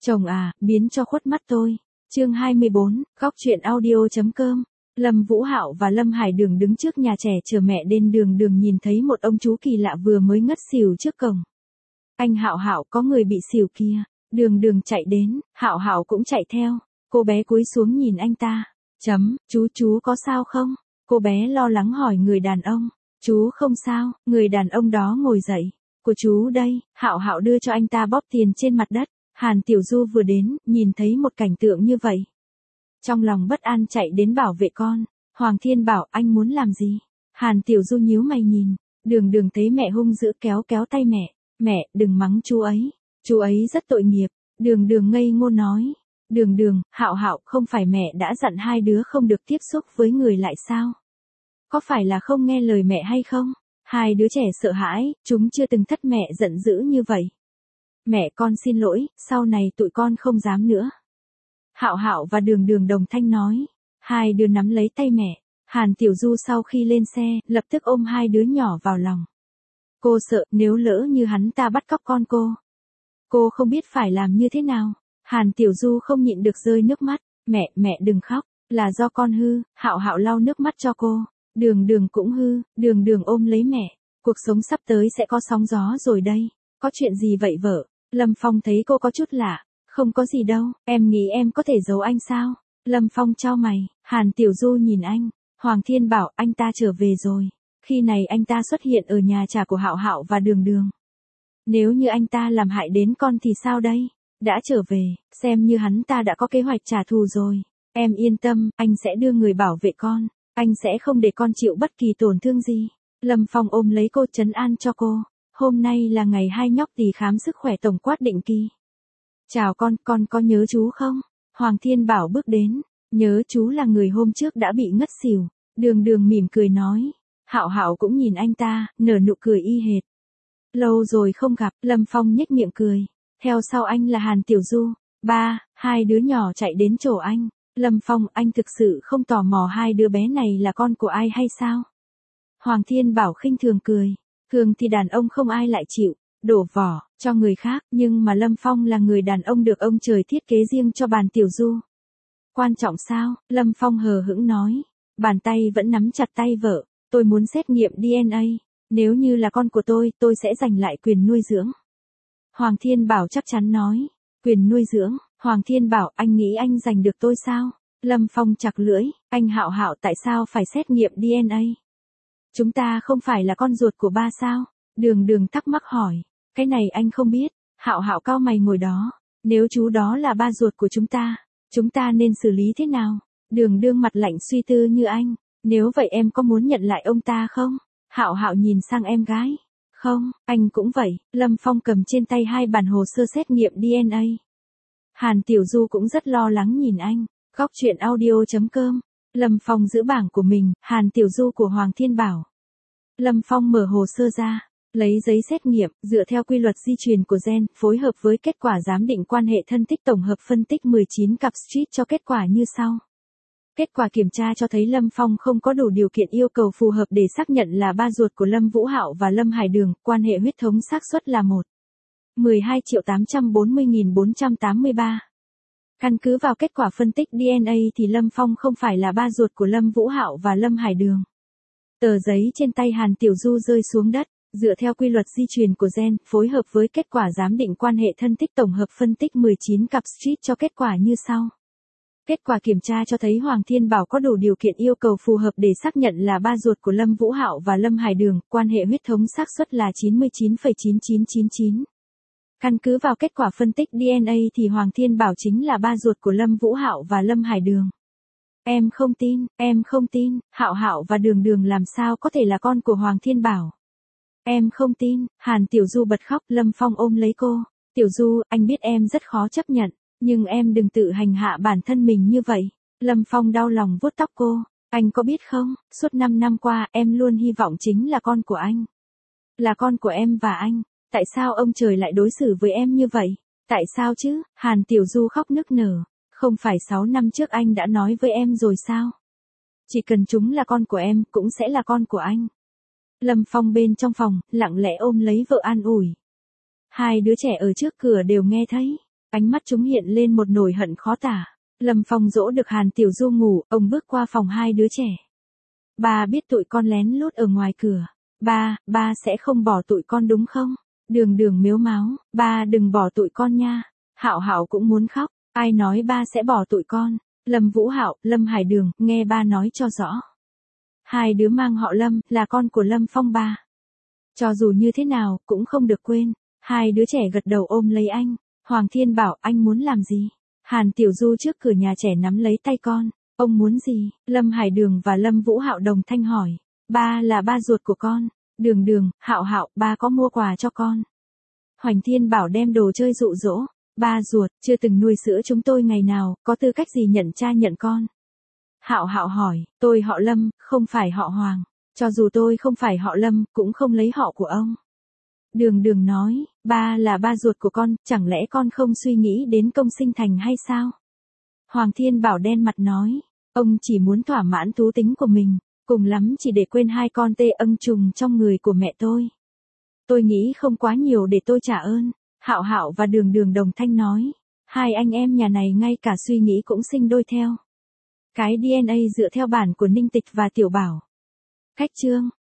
Chồng à, biến cho khuất mắt tôi. Chương 24, góc truyện audio.com. Lâm Vũ Hạo và Lâm Hải Đường đứng trước nhà trẻ chờ mẹ đến đường đường nhìn thấy một ông chú kỳ lạ vừa mới ngất xỉu trước cổng. Anh Hạo Hạo, có người bị xỉu kia. Đường đường chạy đến, Hạo Hạo cũng chạy theo. Cô bé cúi xuống nhìn anh ta. Chú có sao không? Cô bé lo lắng hỏi người đàn ông. Chú không sao, người đàn ông đó ngồi dậy. Của chú đây, Hạo Hạo đưa cho anh ta bóp tiền trên mặt đất. Hàn Tiểu Du vừa đến, nhìn thấy một cảnh tượng như vậy. Trong lòng bất an chạy đến bảo vệ con. Hoàng Thiên bảo, anh muốn làm gì? Hàn Tiểu Du nhíu mày nhìn. Đường đường thấy mẹ hung dữ kéo tay mẹ. Mẹ, đừng mắng chú ấy rất tội nghiệp. Đường đường ngây ngô nói. Đường, Hạo Hạo, không phải mẹ đã dặn hai đứa không được tiếp xúc với người lại sao? Có phải là không nghe lời mẹ hay không? Hai đứa trẻ sợ hãi, chúng chưa từng thất mẹ giận dữ như vậy. Mẹ con xin lỗi, sau này tụi con không dám nữa. Hạo Hạo và Đường Đường đồng thanh nói. Hai đứa nắm lấy tay mẹ. Hàn Tiểu Du sau khi lên xe, lập tức ôm hai đứa nhỏ vào lòng. Cô sợ nếu lỡ như hắn ta bắt cóc con cô. Cô không biết phải làm như thế nào. Hàn Tiểu Du không nhịn được rơi nước mắt. Mẹ đừng khóc, là do con hư. Hạo Hạo lau nước mắt cho cô. Đường Đường cũng hư. Đường Đường ôm lấy mẹ. Cuộc sống sắp tới sẽ có sóng gió rồi đây. Có chuyện gì vậy vợ? Lâm Phong thấy cô có chút lạ. Không có gì đâu, em nghĩ em có thể giấu anh sao? Lâm Phong chau mày. Hàn Tiểu Du nhìn anh. Hoàng Thiên bảo anh ta trở về rồi. Khi này anh ta xuất hiện ở nhà trà của Hạo Hạo và Đường Đường. Nếu như anh ta làm hại đến con thì sao đây? Đã trở về, xem như hắn ta đã có kế hoạch trả thù rồi. Em yên tâm, anh sẽ đưa người bảo vệ con. Anh sẽ không để con chịu bất kỳ tổn thương gì. Lâm Phong ôm lấy cô trấn an cho cô. Hôm nay là ngày hai nhóc tỳ khám sức khỏe tổng quát định kỳ. Chào con có nhớ chú không? Hoàng Thiên bảo bước đến. Nhớ, chú là người hôm trước đã bị ngất xỉu. Đường Đường mỉm cười nói. Hạo Hạo cũng nhìn anh ta, nở nụ cười y hệt. Lâu rồi không gặp, Lâm Phong nhếch miệng cười. Theo sau anh là Hàn Tiểu Du. Hai đứa nhỏ chạy đến chỗ anh. Lâm Phong, anh thực sự không tò mò hai đứa bé này là con của ai hay sao? Hoàng Thiên bảo khinh thường cười. Thường thì đàn ông không ai lại chịu đổ vỏ cho người khác, nhưng mà Lâm Phong là người đàn ông được ông trời thiết kế riêng cho bàn Tiểu Du. Quan trọng sao? Lâm Phong hờ hững nói. Bàn tay vẫn nắm chặt tay vợ. Tôi muốn xét nghiệm DNA. Nếu như là con của tôi sẽ giành lại quyền nuôi dưỡng. Hoàng Thiên bảo chắc chắn nói. Quyền nuôi dưỡng? Hoàng Thiên bảo, anh nghĩ anh giành được tôi sao? Lâm Phong chặt lưỡi. Anh Hạo Hạo, tại sao phải xét nghiệm DNA? Chúng ta không phải là con ruột của ba sao? Đường Đường thắc mắc hỏi. Cái này anh không biết. Hạo Hạo cau mày ngồi đó. Nếu chú đó là ba ruột của chúng ta nên xử lý thế nào? Đường Đường mặt lạnh suy tư như anh. Nếu vậy em có muốn nhận lại ông ta không? Hạo Hạo nhìn sang em gái. Không, anh cũng vậy. Lâm Phong cầm trên tay hai bản hồ sơ xét nghiệm DNA. Hàn Tiểu Du cũng rất lo lắng nhìn anh. Góc truyện audio.com. Lâm Phong giữ bảng của mình, Hàn Tiểu Du của Hoàng Thiên bảo. Lâm Phong mở hồ sơ ra, lấy giấy xét nghiệm, dựa theo quy luật di truyền của gen, phối hợp với kết quả giám định quan hệ thân tích tổng hợp phân tích 19 cặp street cho kết quả như sau. Kết quả kiểm tra cho thấy Lâm Phong không có đủ điều kiện yêu cầu phù hợp để xác nhận là ba ruột của Lâm Vũ Hạo và Lâm Hải Đường, quan hệ huyết thống xác suất là 1.12.840.483. Căn cứ vào kết quả phân tích DNA thì Lâm Phong không phải là ba ruột của Lâm Vũ Hạo và Lâm Hải Đường. Tờ giấy trên tay Hàn Tiểu Du rơi xuống đất, dựa theo quy luật di truyền của gen, phối hợp với kết quả giám định quan hệ thân tích tổng hợp phân tích 19 cặp street cho kết quả như sau. Kết quả kiểm tra cho thấy Hoàng Thiên bảo có đủ điều kiện yêu cầu phù hợp để xác nhận là ba ruột của Lâm Vũ Hạo và Lâm Hải Đường, quan hệ huyết thống xác suất là 99,9999. Căn cứ vào kết quả phân tích DNA thì Hoàng Thiên bảo chính là ba ruột của Lâm Vũ Hạo và Lâm Hải Đường. Em không tin, Hạo Hạo và Đường Đường làm sao có thể là con của Hoàng Thiên bảo. Em không tin, Hàn Tiểu Du bật khóc. Lâm Phong ôm lấy cô. Tiểu Du, anh biết em rất khó chấp nhận, nhưng em đừng tự hành hạ bản thân mình như vậy. Lâm Phong đau lòng vuốt tóc cô. Anh có biết không, suốt 5 năm qua em luôn hy vọng chính là con của anh. Là con của em và anh. Tại sao ông trời lại đối xử với em như vậy? Tại sao chứ? Hàn Tiểu Du khóc nức nở. Không phải 6 năm trước anh đã nói với em rồi sao? Chỉ cần chúng là con của em, cũng sẽ là con của anh. Lâm Phong bên trong phòng, lặng lẽ ôm lấy vợ an ủi. Hai đứa trẻ ở trước cửa đều nghe thấy. Ánh mắt chúng hiện lên một nỗi hận khó tả. Lâm Phong dỗ được Hàn Tiểu Du ngủ, ông bước qua phòng hai đứa trẻ. Ba biết tụi con lén lút ở ngoài cửa. Ba sẽ không bỏ tụi con đúng không? Đường Đường mếu máo, ba đừng bỏ tụi con nha. Hạo Hạo cũng muốn khóc, ai nói ba sẽ bỏ tụi con? Lâm Vũ Hạo, Lâm Hải Đường, nghe ba nói cho rõ. Hai đứa mang họ Lâm, là con của Lâm Phong ba. Cho dù như thế nào, cũng không được quên. Hai đứa trẻ gật đầu ôm lấy anh. Hoàng Thiên bảo, anh muốn làm gì? Hàn Tiểu Du trước cửa nhà trẻ nắm lấy tay con. Ông muốn gì? Lâm Hải Đường và Lâm Vũ Hạo đồng thanh hỏi. Ba là ba ruột của con. Đường Đường, Hạo Hạo, ba có mua quà cho con. Hoành Thiên bảo đem đồ chơi dụ dỗ. Ba ruột, chưa từng nuôi sữa chúng tôi ngày nào, có tư cách gì nhận cha nhận con? Hạo Hạo hỏi, tôi họ Lâm, không phải họ Hoàng. Cho dù tôi không phải họ Lâm, cũng không lấy họ của ông. Đường Đường nói, ba là ba ruột của con, chẳng lẽ con không suy nghĩ đến công sinh thành hay sao? Hoàng Thiên bảo đen mặt nói, ông chỉ muốn thỏa mãn thú tính của mình, cùng lắm chỉ để quên hai con tê ưng trùng trong người của mẹ tôi. Tôi nghĩ không quá nhiều để tôi trả ơn. Hạo Hạo và Đường Đường đồng thanh nói, hai anh em nhà này ngay cả suy nghĩ cũng sinh đôi theo. Cái DNA dựa theo bản của Ninh Tịch và Tiểu Bảo. Khách chương